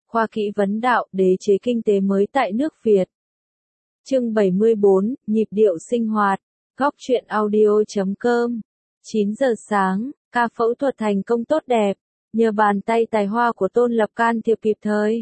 Khoa Kỹ vấn đạo, đế chế kinh tế mới tại nước Việt. Chương 74, nhịp điệu sinh hoạt. Góc truyện audio.com. 9 giờ sáng, ca phẫu thuật thành công tốt đẹp, nhờ bàn tay tài hoa của Tôn Lập can thiệp kịp thời.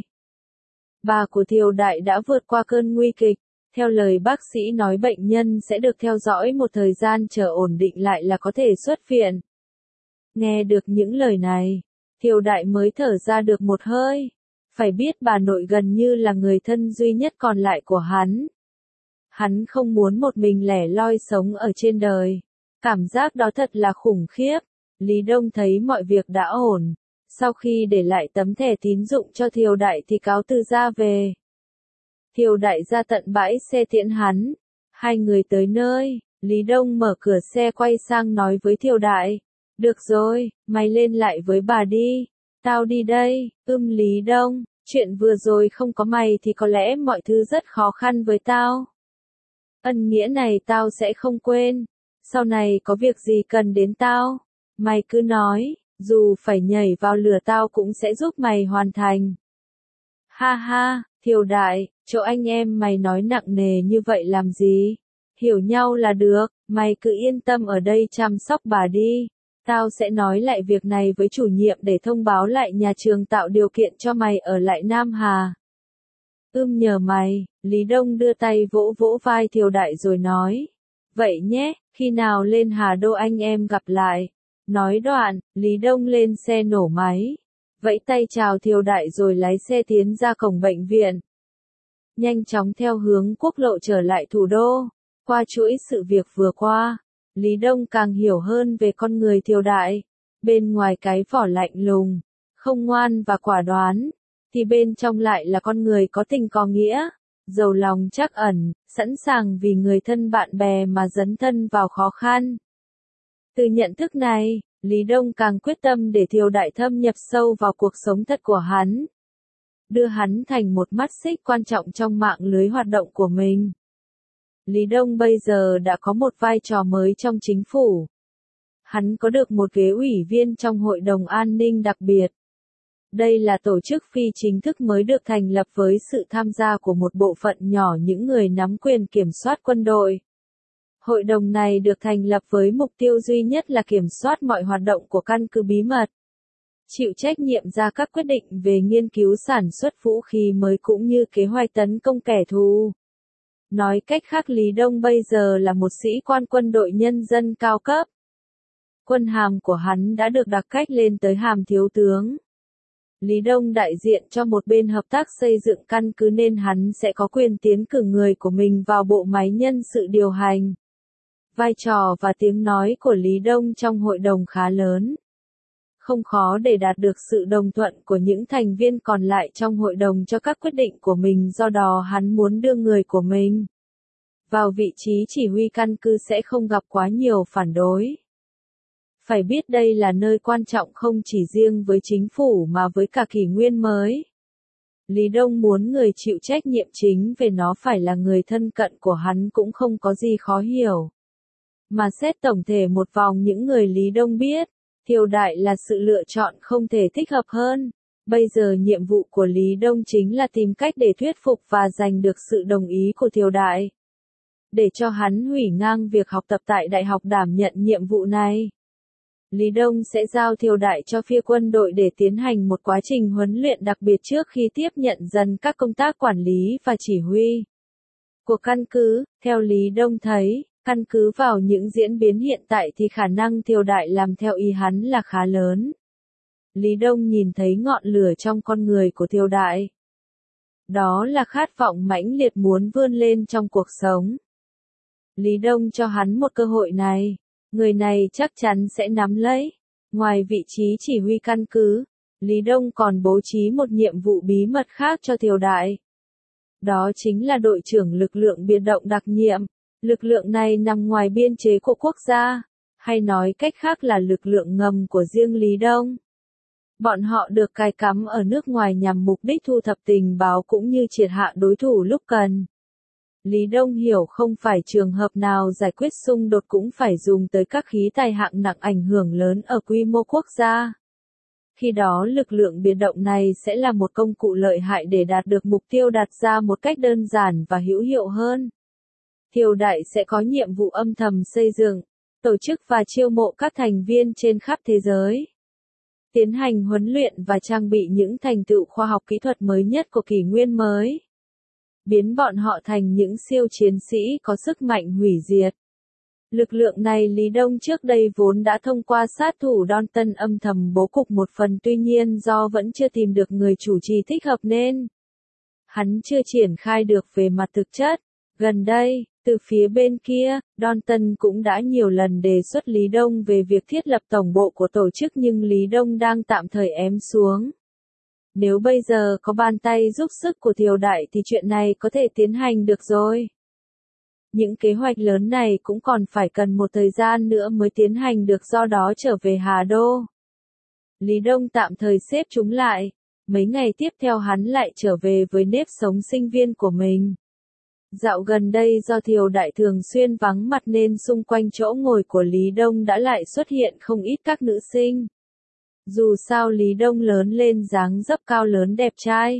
Bà của Thiều Đại đã vượt qua cơn nguy kịch. Theo lời bác sĩ nói bệnh nhân sẽ được theo dõi một thời gian chờ ổn định lại là có thể xuất viện. Nghe được những lời này, Thiều Đại mới thở ra được một hơi. Phải biết bà nội gần như là người thân duy nhất còn lại của hắn. Hắn không muốn một mình lẻ loi sống ở trên đời. Cảm giác đó thật là khủng khiếp. Lý Đông thấy mọi việc đã ổn. Sau khi để lại tấm thẻ tín dụng cho Thiều Đại thì cáo từ ra về. Thiều Đại ra tận bãi xe tiễn hắn. Hai người tới nơi, Lý Đông mở cửa xe quay sang nói với Thiều Đại. Được rồi, mày lên lại với bà đi. Tao đi đây, Lý Đông, chuyện vừa rồi không có mày thì có lẽ mọi thứ rất khó khăn với tao. Ân nghĩa này tao sẽ không quên. Sau này có việc gì cần đến tao, mày cứ nói, dù phải nhảy vào lửa tao cũng sẽ giúp mày hoàn thành. Ha ha, Thiều Đại, chỗ anh em mày nói nặng nề như vậy làm gì? Hiểu nhau là được, mày cứ yên tâm ở đây chăm sóc bà đi. Tao sẽ nói lại việc này với chủ nhiệm để thông báo lại nhà trường tạo điều kiện cho mày ở lại Nam Hà. Nhờ mày, Lý Đông đưa tay vỗ vỗ vai Thiều Đại rồi nói. Vậy nhé, khi nào lên Hà Đô anh em gặp lại. Nói đoạn, Lý Đông lên xe nổ máy. Vẫy tay chào Thiều Đại rồi lái xe tiến ra cổng bệnh viện. Nhanh chóng theo hướng quốc lộ trở lại thủ đô. Qua chuỗi sự việc vừa qua, Lý Đông càng hiểu hơn về con người Thiều Đại. Bên ngoài cái vỏ lạnh lùng, không ngoan và quả đoán, thì bên trong lại là con người có tình có nghĩa, giàu lòng trắc ẩn, sẵn sàng vì người thân bạn bè mà dấn thân vào khó khăn. Từ nhận thức này, Lý Đông càng quyết tâm để Thiều Đại thâm nhập sâu vào cuộc sống thật của hắn. Đưa hắn thành một mắt xích quan trọng trong mạng lưới hoạt động của mình. Lý Đông bây giờ đã có một vai trò mới trong chính phủ. Hắn có được một ghế ủy viên trong Hội đồng An ninh đặc biệt. Đây là tổ chức phi chính thức mới được thành lập với sự tham gia của một bộ phận nhỏ những người nắm quyền kiểm soát quân đội. Hội đồng này được thành lập với mục tiêu duy nhất là kiểm soát mọi hoạt động của căn cứ bí mật. Chịu trách nhiệm ra các quyết định về nghiên cứu sản xuất vũ khí mới cũng như kế hoạch tấn công kẻ thù. Nói cách khác Lý Đông bây giờ là một sĩ quan quân đội nhân dân cao cấp. Quân hàm của hắn đã được đặc cách lên tới hàm thiếu tướng. Lý Đông đại diện cho một bên hợp tác xây dựng căn cứ nên hắn sẽ có quyền tiến cử người của mình vào bộ máy nhân sự điều hành. Vai trò và tiếng nói của Lý Đông trong hội đồng khá lớn. Không khó để đạt được sự đồng thuận của những thành viên còn lại trong hội đồng cho các quyết định của mình, do đó hắn muốn đưa người của mình vào vị trí chỉ huy căn cứ sẽ không gặp quá nhiều phản đối. Phải biết đây là nơi quan trọng không chỉ riêng với chính phủ mà với cả kỷ nguyên mới. Lý Đông muốn người chịu trách nhiệm chính về nó phải là người thân cận của hắn cũng không có gì khó hiểu. Mà xét tổng thể một vòng những người Lý Đông biết, Thiều Đại là sự lựa chọn không thể thích hợp hơn. Bây giờ nhiệm vụ của Lý Đông chính là tìm cách để thuyết phục và giành được sự đồng ý của Thiều Đại. Để cho hắn hủy ngang việc học tập tại đại học đảm nhận nhiệm vụ này. Lý Đông sẽ giao Thiều Đại cho phía quân đội để tiến hành một quá trình huấn luyện đặc biệt trước khi tiếp nhận dần các công tác quản lý và chỉ huy của căn cứ. Theo Lý Đông thấy, căn cứ vào những diễn biến hiện tại thì khả năng Thiều Đại làm theo ý hắn là khá lớn. Lý Đông nhìn thấy ngọn lửa trong con người của Thiều Đại. Đó là khát vọng mãnh liệt muốn vươn lên trong cuộc sống. Lý Đông cho hắn một cơ hội này. Người này chắc chắn sẽ nắm lấy. Ngoài vị trí chỉ huy căn cứ, Lý Đông còn bố trí một nhiệm vụ bí mật khác cho Thiều Đại. Đó chính là đội trưởng lực lượng biệt động đặc nhiệm. Lực lượng này nằm ngoài biên chế của quốc gia, hay nói cách khác là lực lượng ngầm của riêng Lý Đông. Bọn họ được cài cắm ở nước ngoài nhằm mục đích thu thập tình báo cũng như triệt hạ đối thủ lúc cần. Lý Đông hiểu không phải trường hợp nào giải quyết xung đột cũng phải dùng tới các khí tài hạng nặng ảnh hưởng lớn ở quy mô quốc gia. Khi đó lực lượng biệt động này sẽ là một công cụ lợi hại để đạt được mục tiêu đặt ra một cách đơn giản và hữu hiệu hơn. Triều đại sẽ có nhiệm vụ âm thầm xây dựng, tổ chức và chiêu mộ các thành viên trên khắp thế giới. Tiến hành huấn luyện và trang bị những thành tựu khoa học kỹ thuật mới nhất của kỷ nguyên mới. Biến bọn họ thành những siêu chiến sĩ có sức mạnh hủy diệt. Lực lượng này Lý Đông trước đây vốn đã thông qua sát thủ Đon Tân âm thầm bố cục một phần, tuy nhiên do vẫn chưa tìm được người chủ trì thích hợp nên hắn chưa triển khai được về mặt thực chất. Gần đây, từ phía bên kia, Đon Tân cũng đã nhiều lần đề xuất Lý Đông về việc thiết lập tổng bộ của tổ chức, nhưng Lý Đông đang tạm thời ém xuống. Nếu bây giờ có bàn tay giúp sức của Triều đại thì chuyện này có thể tiến hành được rồi. Những kế hoạch lớn này cũng còn phải cần một thời gian nữa mới tiến hành được, do đó trở về Hà Đô. Lý Đông tạm thời xếp chúng lại. Mấy ngày tiếp theo hắn lại trở về với nếp sống sinh viên của mình. Dạo gần đây do Triều đại thường xuyên vắng mặt nên xung quanh chỗ ngồi của Lý Đông đã lại xuất hiện không ít các nữ sinh. Dù sao Lý Đông lớn lên dáng dấp cao lớn đẹp trai.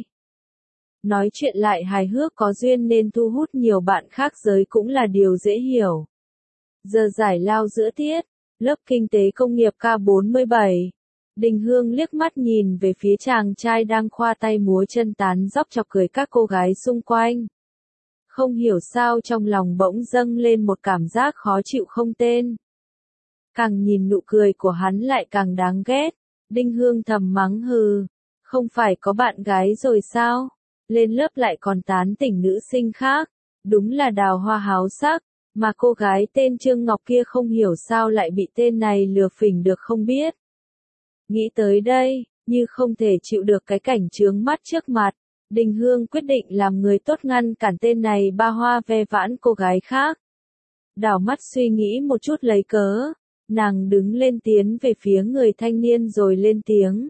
Nói chuyện lại hài hước có duyên nên thu hút nhiều bạn khác giới cũng là điều dễ hiểu. Giờ giải lao giữa tiết, lớp kinh tế công nghiệp K47. Đình Hương liếc mắt nhìn về phía chàng trai đang khoa tay múa chân tán dóc chọc cười các cô gái xung quanh. Không hiểu sao trong lòng bỗng dâng lên một cảm giác khó chịu không tên. Càng nhìn nụ cười của hắn lại càng đáng ghét. Đinh Hương thầm mắng hừ. Không phải có bạn gái rồi sao? Lên lớp lại còn tán tỉnh nữ sinh khác. Đúng là đào hoa háo sắc. Mà cô gái tên Trương Ngọc kia không hiểu sao lại bị tên này lừa phỉnh được không biết. Nghĩ tới đây, như không thể chịu được cái cảnh chướng mắt trước mặt. Đình Hương quyết định làm người tốt ngăn cản tên này ba hoa ve vãn cô gái khác. Đảo mắt suy nghĩ một chút lấy cớ. Nàng đứng lên tiến về phía người thanh niên rồi lên tiếng.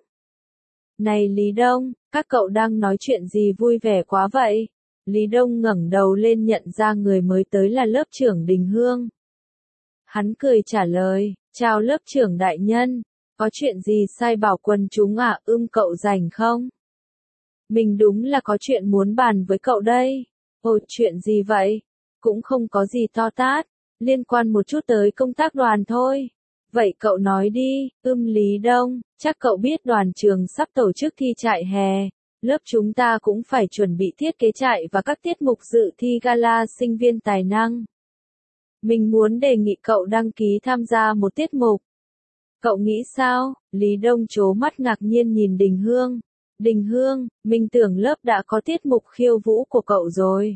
Này Lý Đông, các cậu đang nói chuyện gì vui vẻ quá vậy? Lý Đông ngẩng đầu lên nhận ra người mới tới là lớp trưởng Đình Hương. Hắn cười trả lời, chào lớp trưởng đại nhân, có chuyện gì sai bảo quần chúng à, cậu rảnh không? Mình đúng là có chuyện muốn bàn với cậu đây. Ồ, chuyện gì vậy? Cũng không có gì to tát, liên quan một chút tới công tác đoàn thôi. Vậy cậu nói đi, Lý Đông, chắc cậu biết đoàn trường sắp tổ chức thi trại hè. Lớp chúng ta cũng phải chuẩn bị thiết kế trại và các tiết mục dự thi gala sinh viên tài năng. Mình muốn đề nghị cậu đăng ký tham gia một tiết mục. Cậu nghĩ sao? Lý Đông trố mắt ngạc nhiên nhìn Đình Hương. Đình Hương, mình tưởng lớp đã có tiết mục khiêu vũ của cậu rồi.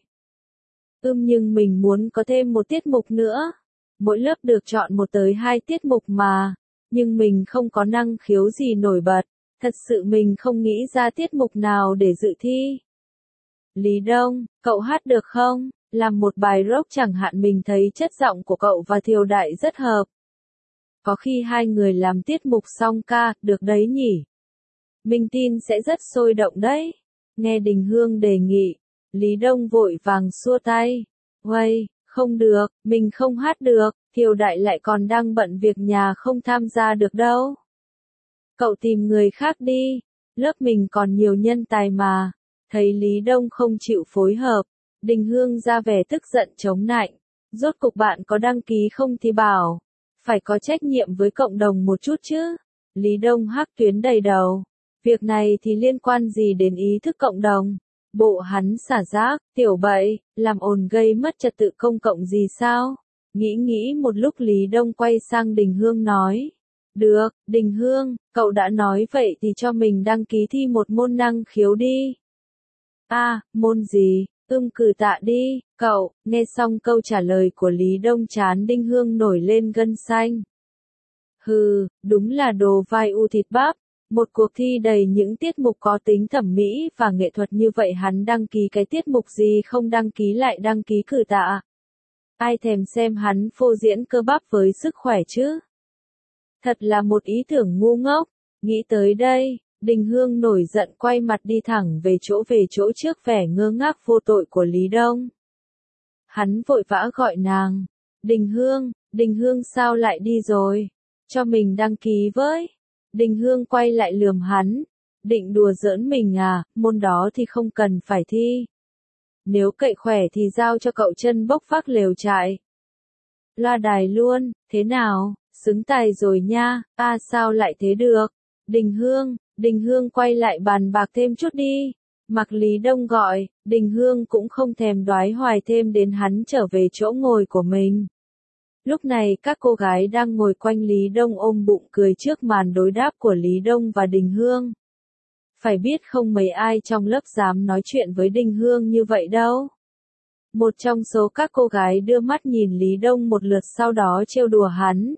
Nhưng mình muốn có thêm một tiết mục nữa. Mỗi lớp được chọn 1 tới 2 tiết mục mà. Nhưng mình không có năng khiếu gì nổi bật. Thật sự mình không nghĩ ra tiết mục nào để dự thi. Lý Đông, cậu hát được không? Làm một bài rock chẳng hạn, mình thấy chất giọng của cậu và Thiều Đại rất hợp. Có khi hai người làm tiết mục song ca, được đấy nhỉ? Mình tin sẽ rất sôi động đấy. Nghe Đình Hương đề nghị, Lý Đông vội vàng xua tay. Uầy, không được, mình không hát được, Thiều Đại lại còn đang bận việc nhà không tham gia được đâu. Cậu tìm người khác đi, lớp mình còn nhiều nhân tài mà. Thấy Lý Đông không chịu phối hợp, Đình Hương ra vẻ tức giận chống nạnh. Rốt cục bạn có đăng ký không thì bảo. Phải có trách nhiệm với cộng đồng một chút chứ. Lý Đông hắc tuyến đầy đầu. Việc này thì liên quan gì đến ý thức cộng đồng? Bộ hắn xả rác, tiểu bậy, làm ồn gây mất trật tự công cộng gì sao? Nghĩ một lúc Lý Đông quay sang Đình Hương nói. Được, Đình Hương, cậu đã nói vậy thì cho mình đăng ký thi một môn năng khiếu đi. Môn gì? Cử tạ đi, cậu. Nghe xong câu trả lời của Lý Đông chán Đinh Hương nổi lên gân xanh. Hừ, đúng là đồ vai u thịt bắp. Một cuộc thi đầy những tiết mục có tính thẩm mỹ và nghệ thuật như vậy hắn đăng ký cái tiết mục gì không đăng ký lại đăng ký cử tạ. Ai thèm xem hắn phô diễn cơ bắp với sức khỏe chứ? Thật là một ý tưởng ngu ngốc. Nghĩ tới đây, Đình Hương nổi giận quay mặt đi thẳng về chỗ trước vẻ ngơ ngác vô tội của Lý Đông. Hắn vội vã gọi nàng. Đình Hương sao lại đi rồi? Cho mình đăng ký với. Đình Hương quay lại lườm hắn. Định đùa giỡn mình à, môn đó thì không cần phải thi. Nếu cậy khỏe thì giao cho cậu chân bốc vác lều trại. Loa đài luôn, thế nào, xứng tài rồi nha, sao lại thế được? Đình Hương quay lại bàn bạc thêm chút đi. Mặc Lý Đông gọi, Đình Hương cũng không thèm đoái hoài thêm đến hắn trở về chỗ ngồi của mình. Lúc này các cô gái đang ngồi quanh Lý Đông ôm bụng cười trước màn đối đáp của Lý Đông và Đình Hương. Phải biết không mấy ai trong lớp dám nói chuyện với Đình Hương như vậy đâu. Một trong số các cô gái đưa mắt nhìn Lý Đông một lượt sau đó trêu đùa hắn.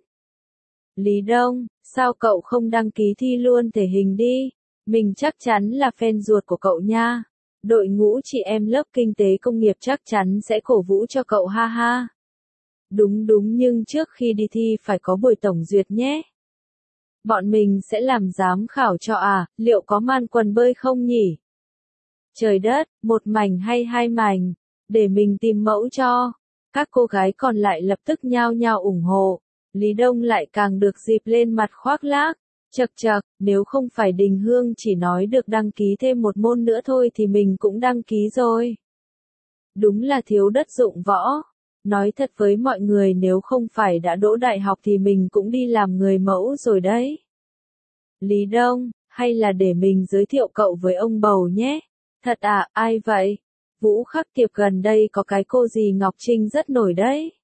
Lý Đông, sao cậu không đăng ký thi luôn thể hình đi? Mình chắc chắn là fan ruột của cậu nha. Đội ngũ chị em lớp kinh tế công nghiệp chắc chắn sẽ cổ vũ cho cậu ha ha. Đúng nhưng trước khi đi thi phải có buổi tổng duyệt nhé. Bọn mình sẽ làm giám khảo cho liệu có man quần bơi không nhỉ? Trời đất, một mảnh hay hai mảnh? Để mình tìm mẫu cho. Các cô gái còn lại lập tức nhao nhao ủng hộ. Lý Đông lại càng được dịp lên mặt khoác lác. Chậc, nếu không phải Đình Hương chỉ nói được đăng ký thêm một môn nữa thôi thì mình cũng đăng ký rồi. Đúng là thiếu đất dụng võ. Nói thật với mọi người nếu không phải đã đỗ đại học thì mình cũng đi làm người mẫu rồi đấy. Lý Đông, hay là để mình giới thiệu cậu với ông bầu nhé. Thật ai vậy? Vũ Khắc Tiệp gần đây có cái cô gì Ngọc Trinh rất nổi đấy.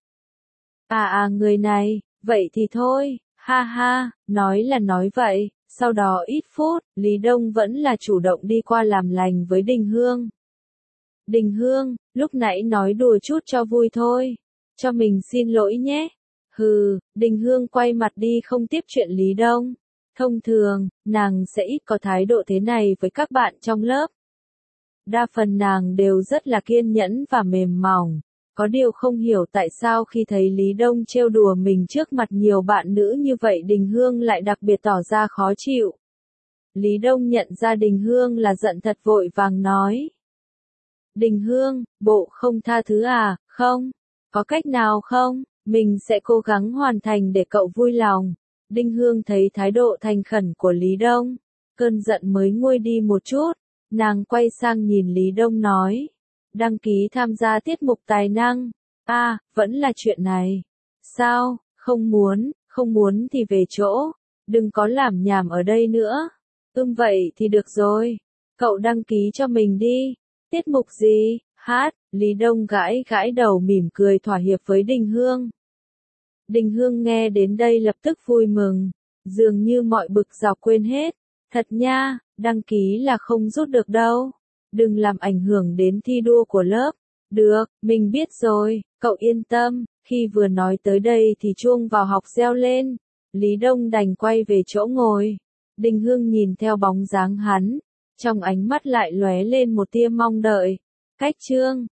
Người này, vậy thì thôi, ha ha, nói là nói vậy, sau đó ít phút, Lý Đông vẫn là chủ động đi qua làm lành với Đình Hương. Đình Hương, lúc nãy nói đùa chút cho vui thôi, cho mình xin lỗi nhé. Đình Hương quay mặt đi không tiếp chuyện Lý Đông. Thông thường, nàng sẽ ít có thái độ thế này với các bạn trong lớp. Đa phần nàng đều rất là kiên nhẫn và mềm mỏng. Có điều không hiểu tại sao khi thấy Lý Đông trêu đùa mình trước mặt nhiều bạn nữ như vậy Đình Hương lại đặc biệt tỏ ra khó chịu. Lý Đông nhận ra Đình Hương là giận thật vội vàng nói. Đình Hương, bộ không tha thứ không? Có cách nào không? Mình sẽ cố gắng hoàn thành để cậu vui lòng. Đình Hương thấy thái độ thành khẩn của Lý Đông. Cơn giận mới nguôi đi một chút. Nàng quay sang nhìn Lý Đông nói. Đăng ký tham gia tiết mục tài năng. Vẫn là chuyện này. Sao, không muốn thì về chỗ. Đừng có làm nhảm ở đây nữa. Vậy thì được rồi. Cậu đăng ký cho mình đi. Tiết mục gì? Hát, Lý Đông gãi đầu mỉm cười thỏa hiệp với Đình Hương. Đình Hương nghe đến đây lập tức vui mừng. Dường như mọi bực dọc quên hết. Thật nha, đăng ký là không rút được đâu. Đừng làm ảnh hưởng đến thi đua của lớp. Được, mình biết rồi, cậu yên tâm. Khi vừa nói tới đây thì chuông vào học reo lên. Lý Đông đành quay về chỗ ngồi. Đình Hương nhìn theo bóng dáng hắn. Trong ánh mắt lại lóe lên một tia mong đợi. Cách chương